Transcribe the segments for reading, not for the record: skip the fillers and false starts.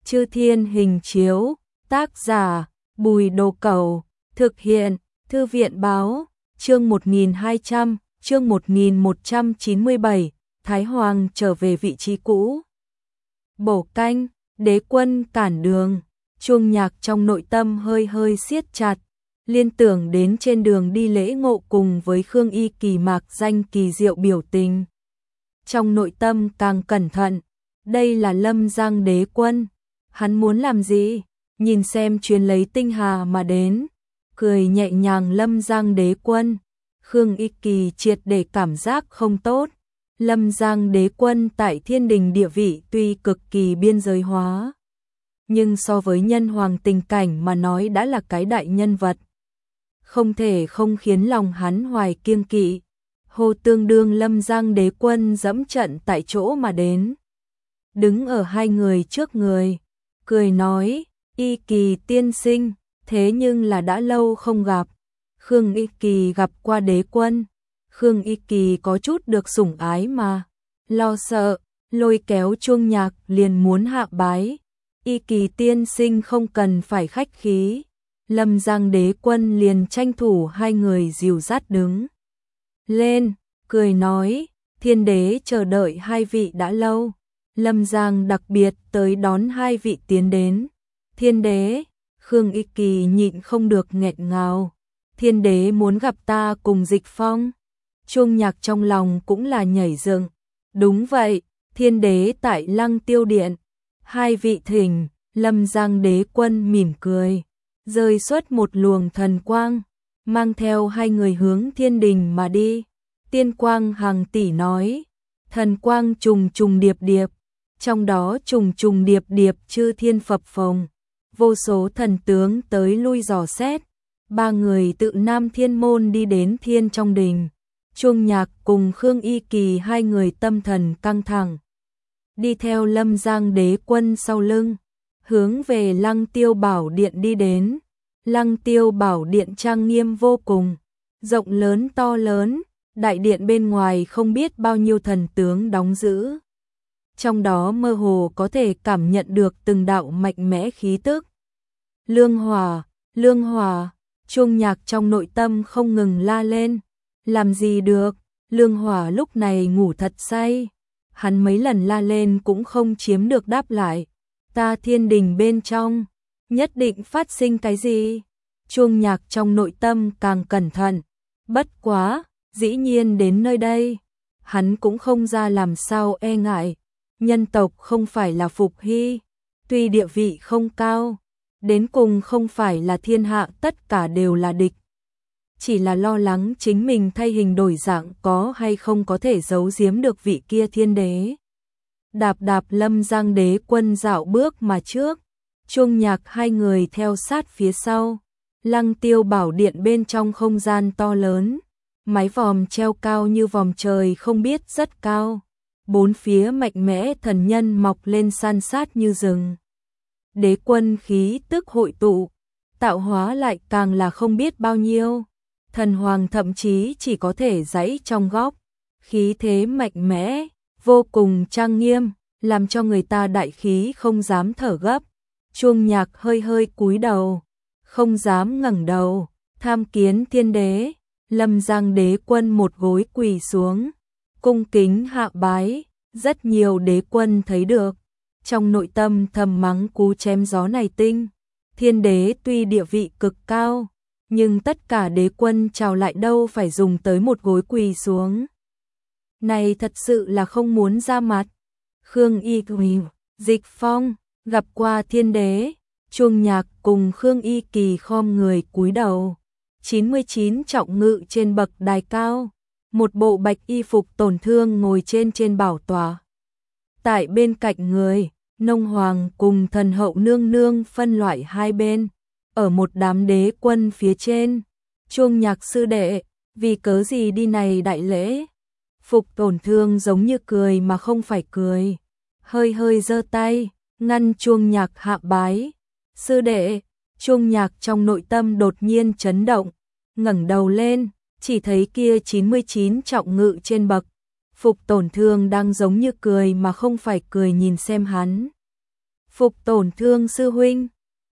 Chư Thiên Hình Chiếu, tác giả Bùi Đồ Cẩu, thực hiện Thư viện Báo, chương 1200, chương 1197, Thái Hoàng trở về vị trí cũ. Bổ canh, đế quân cản đường, chuông nhạc trong nội tâm hơi hơi siết chặt, liên tưởng đến trên đường đi lễ ngộ cùng với Khương Y Kỳ mạc danh kỳ diệu biểu tình. Trong nội tâm càng cẩn thận, đây là Lâm Giang đế quân, hắn muốn làm gì? Nhìn xem chuyến lấy tinh hà mà đến, cười nhẹ nhàng Lâm Giang đế quân. Khương Y Kỳ triệt để cảm giác không tốt. Lâm Giang đế quân tại thiên đình địa vị tuy cực kỳ biên giới hóa, nhưng so với nhân hoàng tình cảnh mà nói đã là cái đại nhân vật. Không thể không khiến lòng hắn hoài kiêng kỵ. Hồ tương đương Lâm Giang đế quân dẫm trận tại chỗ mà đến. Đứng ở hai người trước người, cười nói, Y Kỳ tiên sinh, thế nhưng là đã lâu không gặp. Khương Y Kỳ gặp qua đế quân. Khương Y Kỳ có chút được sủng ái mà, lo sợ, lôi kéo chuông nhạc liền muốn hạ bái. Y Kỳ tiên sinh không cần phải khách khí. Lâm Giang đế quân liền tranh thủ hai người dìu dắt đứng lên, cười nói, thiên đế chờ đợi hai vị đã lâu. Lâm Giang đặc biệt tới đón hai vị tiến đến. Thiên đế, Khương Y Kỳ nhịn không được nghẹn ngào. Thiên đế muốn gặp ta cùng Dịch Phong. Chuông nhạc trong lòng cũng là nhảy dựng. Đúng vậy, thiên đế tại Lăng Tiêu Điện. Hai vị thỉnh. Lâm Giang đế quân mỉm cười, rơi xuất một luồng thần quang, mang theo hai người hướng thiên đình mà đi. Tiên quang hàng tỷ nói, thần quang trùng trùng điệp điệp, trong đó trùng trùng điệp điệp chư thiên phập phồng, vô số thần tướng tới lui dò xét. Ba người tự Nam Thiên Môn đi đến thiên trong đình. Chuông nhạc cùng Khương Y Kỳ hai người tâm thần căng thẳng, đi theo Lâm Giang đế quân sau lưng, hướng về Lăng Tiêu Bảo Điện đi đến. Lăng Tiêu Bảo Điện trang nghiêm vô cùng, rộng lớn to lớn, đại điện bên ngoài không biết bao nhiêu thần tướng đóng giữ. Trong đó mơ hồ có thể cảm nhận được từng đạo mạnh mẽ khí tức. Lương Hòa, Lương Hòa, chuông nhạc trong nội tâm không ngừng la lên. Làm gì được, Lương Hòa lúc này ngủ thật say. Hắn mấy lần la lên cũng không chiếm được đáp lại. Ta thiên đình bên trong, nhất định phát sinh cái gì? Chuông nhạc trong nội tâm càng cẩn thận. Bất quá, dĩ nhiên đến nơi đây, hắn cũng không ra làm sao e ngại. Nhân tộc không phải là Phục Hy, tuy địa vị không cao, đến cùng không phải là thiên hạ tất cả đều là địch. Chỉ là lo lắng chính mình thay hình đổi dạng có hay không có thể giấu giếm được vị kia thiên đế. Đạp đạp Lâm Giang đế quân dạo bước mà trước, chuông nhạc hai người theo sát phía sau. Lăng Tiêu Bảo Điện bên trong không gian to lớn, mái vòm treo cao như vòm trời không biết rất cao. Bốn phía mạnh mẽ thần nhân mọc lên san sát như rừng. Đế quân khí tức hội tụ, tạo hóa lại càng là không biết bao nhiêu. Thần hoàng thậm chí chỉ có thể giãy trong góc, khí thế mạnh mẽ, vô cùng trang nghiêm, làm cho người ta đại khí không dám thở gấp. Chuông nhạc hơi hơi cúi đầu, không dám ngẩng đầu, tham kiến thiên đế. Lâm Giang đế quân một gối quỳ xuống, cung kính hạ bái. Rất nhiều đế quân thấy được, trong nội tâm thầm mắng cú chém gió này tinh. Thiên đế tuy địa vị cực cao, nhưng tất cả đế quân chào lại đâu phải dùng tới một gối quỳ xuống. Này thật sự là không muốn ra mặt. Khương Y Kỳ, Dịch Phong, gặp qua thiên đế. Chuông nhạc cùng Khương Y Kỳ khom người cúi đầu. 99 trọng ngự trên bậc đài cao. Một bộ bạch y phục tổn thương ngồi trên bảo tọa. Tại bên cạnh người, Nông Hoàng cùng thần hậu nương nương phân loại hai bên. Ở một đám đế quân phía trên. Chuông nhạc sư đệ, vì cớ gì đi này đại lễ? Phục tổn thương giống như cười mà không phải cười. Hơi hơi giơ tay, ngăn chuông nhạc hạ bái. Sư đệ, chuông nhạc trong nội tâm đột nhiên chấn động. Ngẩng đầu lên, chỉ thấy kia 99 trọng ngự trên bậc. Phục tổn thương đang giống như cười mà không phải cười nhìn xem hắn. Phục Tổn Thương sư huynh,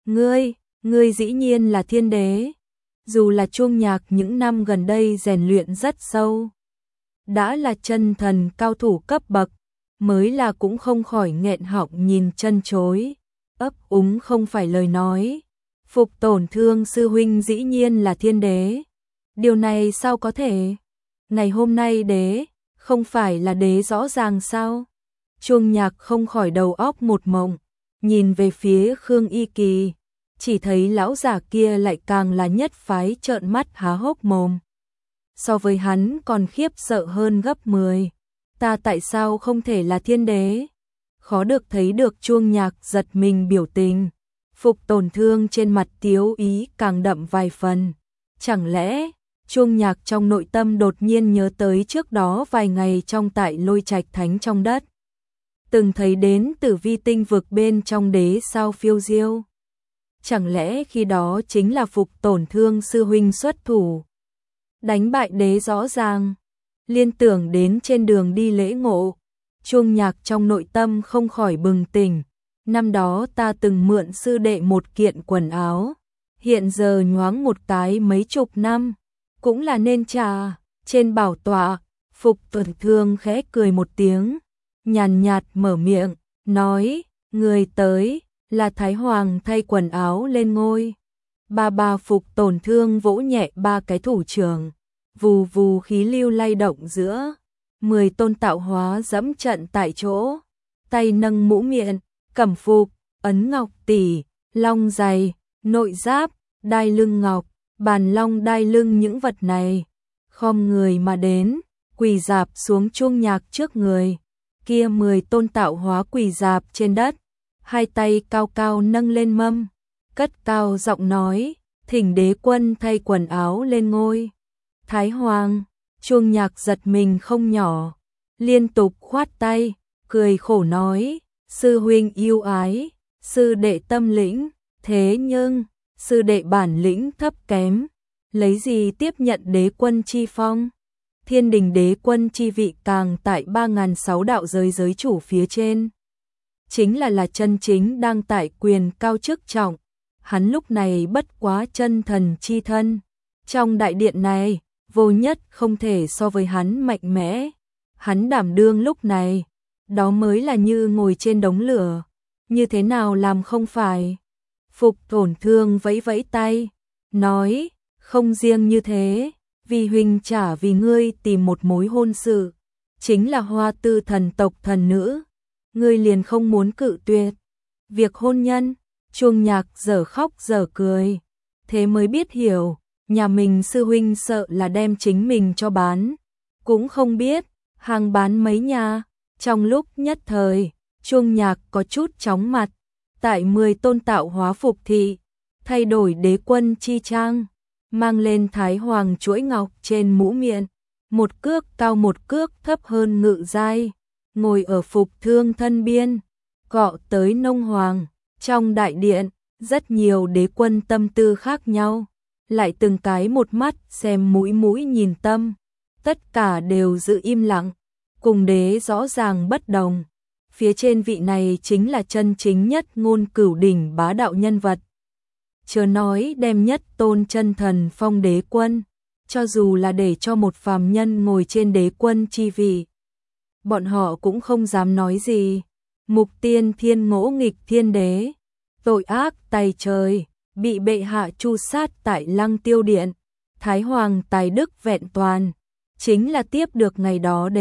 ngươi dĩ nhiên là thiên đế. Dù là Chuông Nhạc những năm gần đây rèn luyện rất sâu, đã là chân thần cao thủ cấp bậc, mới là cũng không khỏi nghẹn họng nhìn chân chối, ấp úng không phải lời nói. Phục Tổn Thương sư huynh dĩ nhiên là thiên đế. Điều này sao có thể? Ngày hôm nay đế, không phải là đế rõ ràng sao? Chuông Nhạc không khỏi đầu óc một mộng, nhìn về phía Khương Y Kỳ, chỉ thấy lão giả kia lại càng là nhất phái trợn mắt há hốc mồm. So với hắn còn khiếp sợ hơn gấp 10. Ta tại sao không thể là thiên đế? Khó được thấy được Chuông Nhạc giật mình biểu tình. Phục Tổn Thương trên mặt tiếu ý càng đậm vài phần. Chẳng lẽ, Chuông Nhạc trong nội tâm đột nhiên nhớ tới trước đó vài ngày trong tại Lôi Trạch Thánh trong đất. Từng thấy đến Tử Vi tinh vực bên trong đế sao phiêu diêu. Chẳng lẽ khi đó chính là Phục Tổn Thương sư huynh xuất thủ, đánh bại đế rõ ràng. Liên tưởng đến trên đường đi lễ ngộ, Chuông Nhạc trong nội tâm không khỏi bừng tỉnh. Năm đó ta từng mượn sư đệ một kiện quần áo, hiện giờ nhoáng một cái mấy chục năm, cũng là nên trả. Trên bảo tọa, Phục Tổn Thương khẽ cười một tiếng, nhàn nhạt mở miệng, nói, người tới, là Thái Hoàng thay quần áo lên ngôi. Bà Phục Tổn Thương vỗ nhẹ ba cái thủ trưởng, vù vù khí lưu lay động giữa. 10 tôn tạo hóa dẫm trận tại chỗ, tay nâng mũ miệng, cẩm phục, ấn ngọc tỷ, long giày, nội giáp, đai lưng ngọc, bàn long đai lưng những vật này. Khom người mà đến, quỳ dạp xuống Chuông Nhạc trước người. Kia 10 tôn tạo hóa quỳ dạp trên đất, hai tay cao cao nâng lên mâm, cất cao giọng nói, thỉnh đế quân thay quần áo lên ngôi. Thái Hoàng, Chuông Nhạc giật mình không nhỏ, liên tục khoát tay, cười khổ nói, sư huynh yêu ái, sư đệ tâm lĩnh, thế nhưng, sư đệ bản lĩnh thấp kém, lấy gì tiếp nhận đế quân chi phong? Thiên đình đế quân chi vị càng tại 3.600 đạo giới giới chủ phía trên. Chính là chân chính đang tại quyền cao chức trọng. Hắn lúc này bất quá chân thần chi thân. Trong đại điện này, vô nhất không thể so với hắn mạnh mẽ. Hắn đảm đương lúc này, đó mới là như ngồi trên đống lửa. Như thế nào làm không phải? Phục Tổn Thương vẫy vẫy tay, nói, không riêng như thế, vì huynh trả vì ngươi tìm một mối hôn sự, chính là Hoa Tư thần tộc thần nữ, ngươi liền không muốn cự tuyệt. Việc hôn nhân, Chuông Nhạc dở khóc dở cười, thế mới biết hiểu, nhà mình sư huynh sợ là đem chính mình cho bán, cũng không biết, hàng bán mấy nhà. Trong lúc nhất thời, Chuông Nhạc có chút chóng mặt, tại 10 tôn tạo hóa phục thị, thay đổi đế quân chi trang, mang lên Thái Hoàng chuỗi ngọc trên mũ miệng, một cước cao một cước thấp hơn ngự giai, ngồi ở Phục Thương thân biên, cọ tới nông hoàng. Trong đại điện, rất nhiều đế quân tâm tư khác nhau, lại từng cái một mắt xem mũi mũi nhìn tâm, tất cả đều giữ im lặng, cùng đế rõ ràng bất đồng. Phía trên vị này chính là chân chính nhất ngôn cửu đỉnh bá đạo nhân vật. Chớ nói đem nhất tôn chân thần phong đế quân, cho dù là để cho một phàm nhân ngồi trên đế quân chi vị, bọn họ cũng không dám nói gì. Mục Tiên Thiên ngỗ nghịch thiên đế, tội ác tày trời, bị bệ hạ tru sát tại Lăng Tiêu Điện. Thái Hoàng tài đức vẹn toàn, chính là tiếp được ngày đó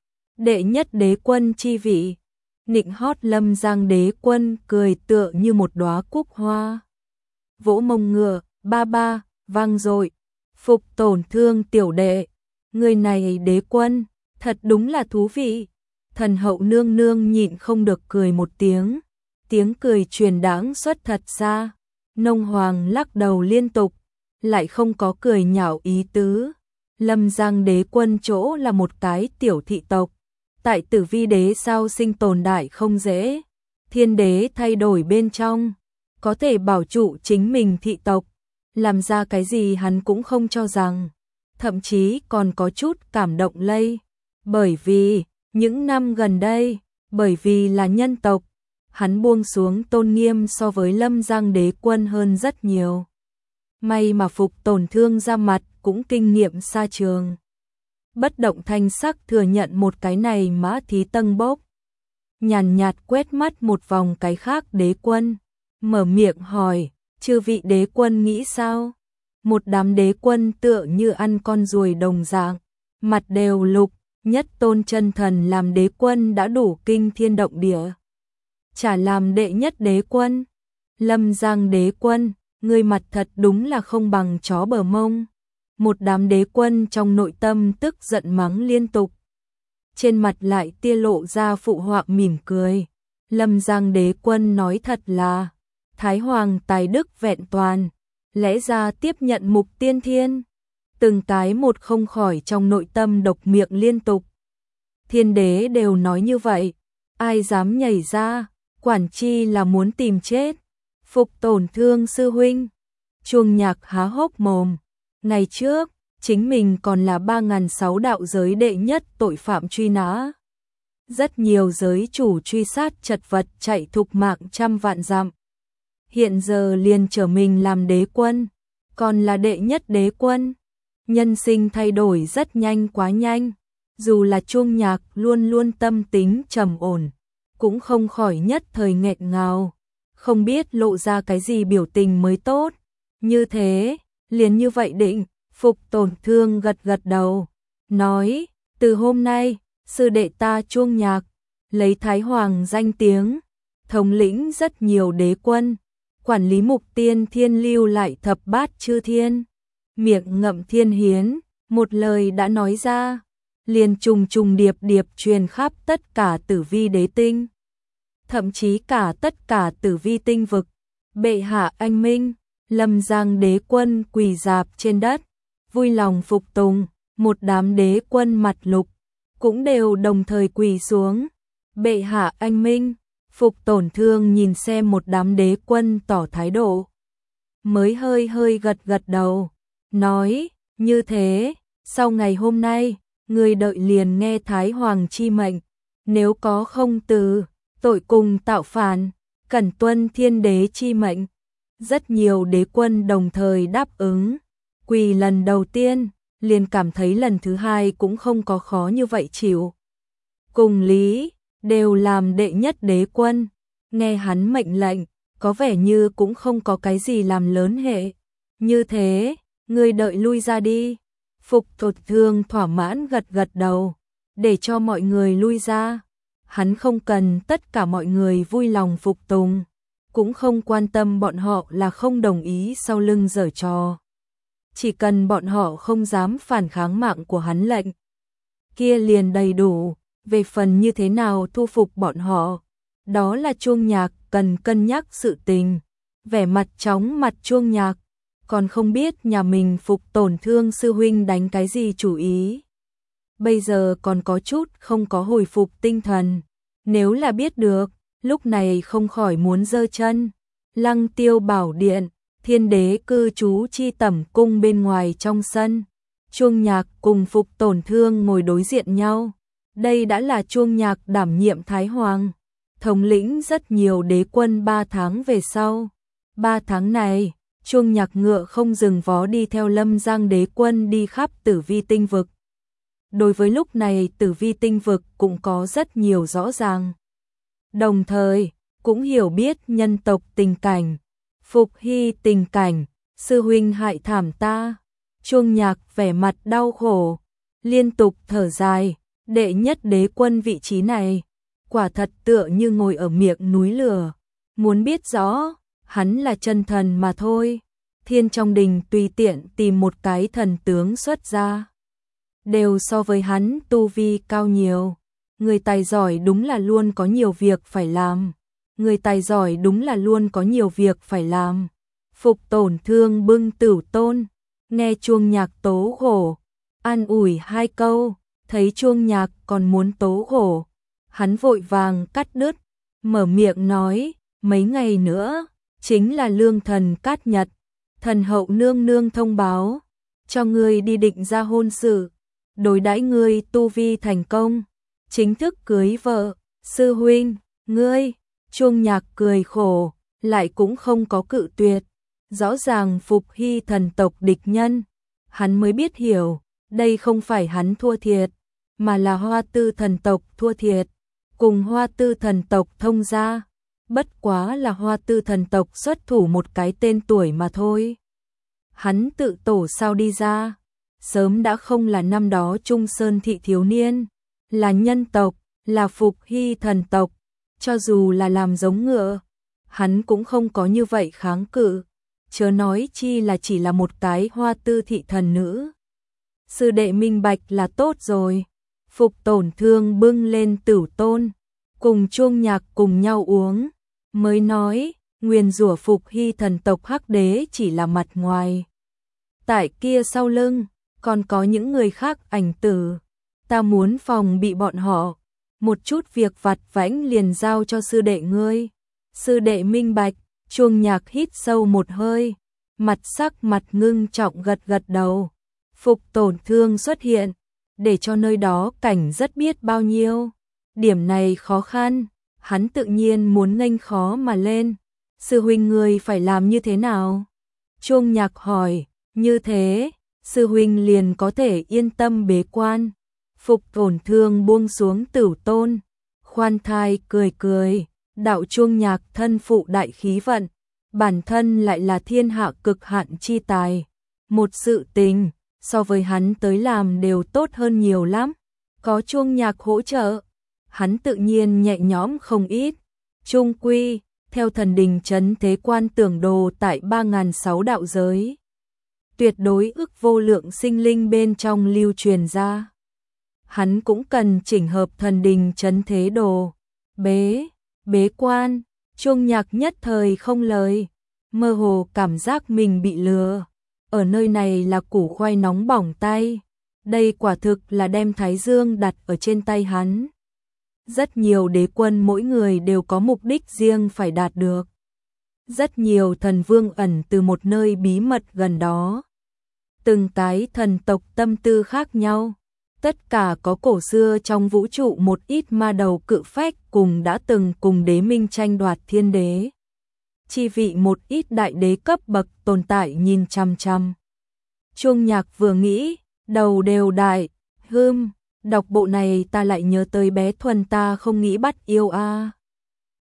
đệ nhất đế quân chi vị. Nịnh hót Lâm Giang đế quân cười tựa như một đóa cúc hoa, vỗ mông ngựa, ba vang dội. Phục Tổn Thương tiểu đệ, người này đế quân, thật đúng là thú vị. Thần hậu nương nương nhịn không được cười một tiếng, tiếng cười truyền đãng xuất thật xa. Nông hoàng lắc đầu liên tục, lại không có cười nhạo ý tứ. Lâm Giang đế quân chỗ là một cái tiểu thị tộc, tại Tử Vi đế sao sinh tồn đại không dễ. Thiên đế thay đổi bên trong, có thể bảo trụ chính mình thị tộc, làm ra cái gì hắn cũng không cho rằng, thậm chí còn có chút cảm động lây. Bởi vì những năm gần đây, bởi vì là nhân tộc, hắn buông xuống tôn nghiêm so với Lâm Giang đế quân hơn rất nhiều. May mà Phục Tổn Thương ra mặt cũng kinh nghiệm xa trường. Bất động thanh sắc thừa nhận một cái này Mã Thí Tâng bốc. Nhàn nhạt quét mắt một vòng cái khác đế quân, mở miệng hỏi, chư vị đế quân nghĩ sao? Một đám đế quân tựa như ăn con ruồi đồng dạng, mặt đều lục, nhất tôn chân thần làm đế quân đã đủ kinh thiên động địa. Chả làm đệ nhất đế quân. Lâm Giang đế quân, người mặt thật đúng là không bằng chó bờ mông. Một đám đế quân trong nội tâm tức giận mắng liên tục. Trên mặt lại tia lộ ra phụ họa mỉm cười. Lâm Giang đế quân nói thật là Thái Hoàng tài đức vẹn toàn, lẽ ra tiếp nhận mục tiên thiên. Từng cái một không khỏi trong nội tâm độc miệng liên tục. Thiên đế đều nói như vậy, ai dám nhảy ra, quản chi là muốn tìm chết. Phục Tổn Thương sư huynh. Chuông Nhạc há hốc mồm. Ngày trước, chính mình còn là 3006 đạo giới đệ nhất tội phạm truy nã. Rất nhiều giới chủ truy sát chật vật chạy thục mạng trăm vạn dặm. Hiện giờ liền trở mình làm đế quân, còn là đệ nhất đế quân. Nhân sinh thay đổi rất nhanh, quá nhanh. Dù là Chuông Nhạc luôn luôn tâm tính trầm ổn, cũng không khỏi nhất thời nghẹn ngào, không biết lộ ra cái gì biểu tình mới tốt. Như thế, liền như vậy định. Phục Tổn Thương gật gật đầu, nói, từ hôm nay, sư đệ ta Chuông Nhạc, lấy Thái Hoàng danh tiếng, thống lĩnh rất nhiều đế quân, quản lý mục tiên thiên lưu lại thập bát chư thiên. Miệng ngậm thiên hiến, một lời đã nói ra, liền trùng trùng điệp điệp truyền khắp tất cả tử vi đế tinh. Thậm chí cả tất cả tử vi tinh vực. Bệ hạ anh minh. Lâm Giang đế quân quỳ rạp trên đất, vui lòng phục tùng. Một đám đế quân mặt lục cũng đều đồng thời quỳ xuống. Bệ hạ anh minh. Phục Tổn Thương nhìn xem một đám đế quân tỏ thái độ, mới hơi hơi gật gật đầu, nói, như thế, sau ngày hôm nay, người đợi liền nghe Thái Hoàng chi mệnh, nếu có không từ, tội cùng tạo phản, cẩn tuân thiên đế chi mệnh. Rất nhiều đế quân đồng thời đáp ứng, quỳ lần đầu tiên, liền cảm thấy lần thứ hai cũng không có khó như vậy chịu. Cùng lý, đều làm đệ nhất đế quân, nghe hắn mệnh lệnh, có vẻ như cũng không có cái gì làm lớn hệ. Như thế, ngươi đợi lui ra đi. Phục Tổn Thương thỏa mãn gật gật đầu, để cho mọi người lui ra. Hắn không cần tất cả mọi người vui lòng phục tùng, cũng không quan tâm bọn họ là không đồng ý sau lưng giở trò. Chỉ cần bọn họ không dám phản kháng mạng của hắn lệnh, kia liền đầy đủ. Về phần như thế nào thu phục bọn họ, đó là Chuông Nhạc cần cân nhắc sự tình. Vẻ mặt chóng mặt Chuông Nhạc, còn không biết nhà mình Phục Tổn Thương sư huynh đánh cái gì chủ ý. Bây giờ còn có chút không có hồi phục tinh thần. Nếu là biết được, lúc này không khỏi muốn giơ chân. Lăng Tiêu Bảo Điện, thiên đế cư trú chi tẩm cung bên ngoài trong sân. Chuông Nhạc cùng Phục Tổn Thương ngồi đối diện nhau. Đây đã là Chuông Nhạc đảm nhiệm Thái Hoàng, thống lĩnh rất nhiều đế quân 3 tháng về sau. 3 tháng này, Chuông Nhạc ngựa không dừng vó đi theo Lâm Giang đế quân đi khắp tử vi tinh vực. Đối với lúc này tử vi tinh vực cũng có rất nhiều rõ ràng. Đồng thời, cũng hiểu biết nhân tộc tình cảnh, Phục Hy tình cảnh, sư huynh hại thảm ta. Chuông Nhạc vẻ mặt đau khổ, liên tục thở dài, đệ nhất đế quân vị trí này, quả thật tựa như ngồi ở miệng núi lửa. Muốn biết rõ, hắn là chân thần mà thôi. Thiên trong đình tùy tiện tìm một cái thần tướng xuất ra, đều so với hắn tu vi cao nhiều. Người tài giỏi đúng là luôn có nhiều việc phải làm. Người tài giỏi đúng là luôn có nhiều việc phải làm. Phục Tổn Thương bưng tửu tôn, nghe Chuông Nhạc tố khổ, an ủi 2 câu, thấy Chuông Nhạc còn muốn tố khổ, hắn vội vàng cắt đứt, mở miệng nói, mấy ngày nữa, chính là lương thần cát nhật, thần hậu nương nương thông báo, cho ngươi đi định ra hôn sự, đối đãi ngươi tu vi thành công, chính thức cưới vợ. Sư huynh, ngươi. Chuông Nhạc cười khổ, lại cũng không có cự tuyệt. Rõ ràng Phục Hy thần tộc địch nhân, hắn mới biết hiểu, đây không phải hắn thua thiệt, mà là Hoa Tư thần tộc thua thiệt, cùng Hoa Tư thần tộc thông gia. Bất quá là Hoa Tư thần tộc xuất thủ một cái tên tuổi mà thôi. Hắn tự tổ sao đi ra, sớm đã không là năm đó Trung Sơn thị thiếu niên, là nhân tộc, là Phục Hy thần tộc, cho dù là làm giống ngựa, hắn cũng không có như vậy kháng cự, chớ nói chi là chỉ là một cái Hoa Tư thị thần nữ. Sư đệ minh bạch là tốt rồi. Phục Tổn Thương bưng lên Tửu Tôn, cùng Chuông Nhạc cùng nhau uống, mới nói, nguyền rủa Phục Hy thần tộc Hắc Đế chỉ là mặt ngoài. Tại kia sau lưng, còn có những người khác ảnh tử, ta muốn phòng bị bọn họ, một chút việc vặt vãnh liền giao cho sư đệ ngươi. Sư đệ minh bạch. Chuông Nhạc hít sâu một hơi, mặt ngưng trọng gật gật đầu. Phục Tổn Thương xuất hiện, để cho nơi đó cảnh rất biết bao nhiêu. Điểm này khó khăn, hắn tự nhiên muốn nghênh khó mà lên. Sư huynh ngươi phải làm như thế nào? Chuông Nhạc hỏi, như thế, sư huynh liền có thể yên tâm bế quan. Phục Tổn Thương buông xuống Tửu Tôn, khoan thai cười cười, đạo Chuông Nhạc thân phụ đại khí vận, bản thân lại là thiên hạ cực hạn chi tài. Một sự tình, so với hắn tới làm đều tốt hơn nhiều lắm. Có Chuông Nhạc hỗ trợ, hắn tự nhiên nhẹ nhõm không ít. Trung quy, theo thần đình trấn thế quan tưởng đồ tại 3.600 đạo giới, tuyệt đối ức vô lượng sinh linh bên trong lưu truyền ra. Hắn cũng cần chỉnh hợp thần đình trấn thế đồ. Bế quan, Chuông Nhạc nhất thời không lời, mơ hồ cảm giác mình bị lừa. Ở nơi này là củ khoai nóng bỏng tay, đây quả thực là đem Thái Dương đặt ở trên tay hắn. Rất nhiều đế quân mỗi người đều có mục đích riêng phải đạt được. Rất nhiều thần vương ẩn từ một nơi bí mật gần đó. Từng cái thần tộc tâm tư khác nhau. Tất cả có cổ xưa trong vũ trụ một ít ma đầu cự phách cùng đã từng cùng đế minh tranh đoạt thiên đế. Chi vị một ít đại đế cấp bậc tồn tại nhìn chăm chăm. Chuông Nhạc vừa nghĩ, đầu đều đại, đọc bộ này ta lại nhớ tới bé Thuần ta không nghĩ bắt yêu a.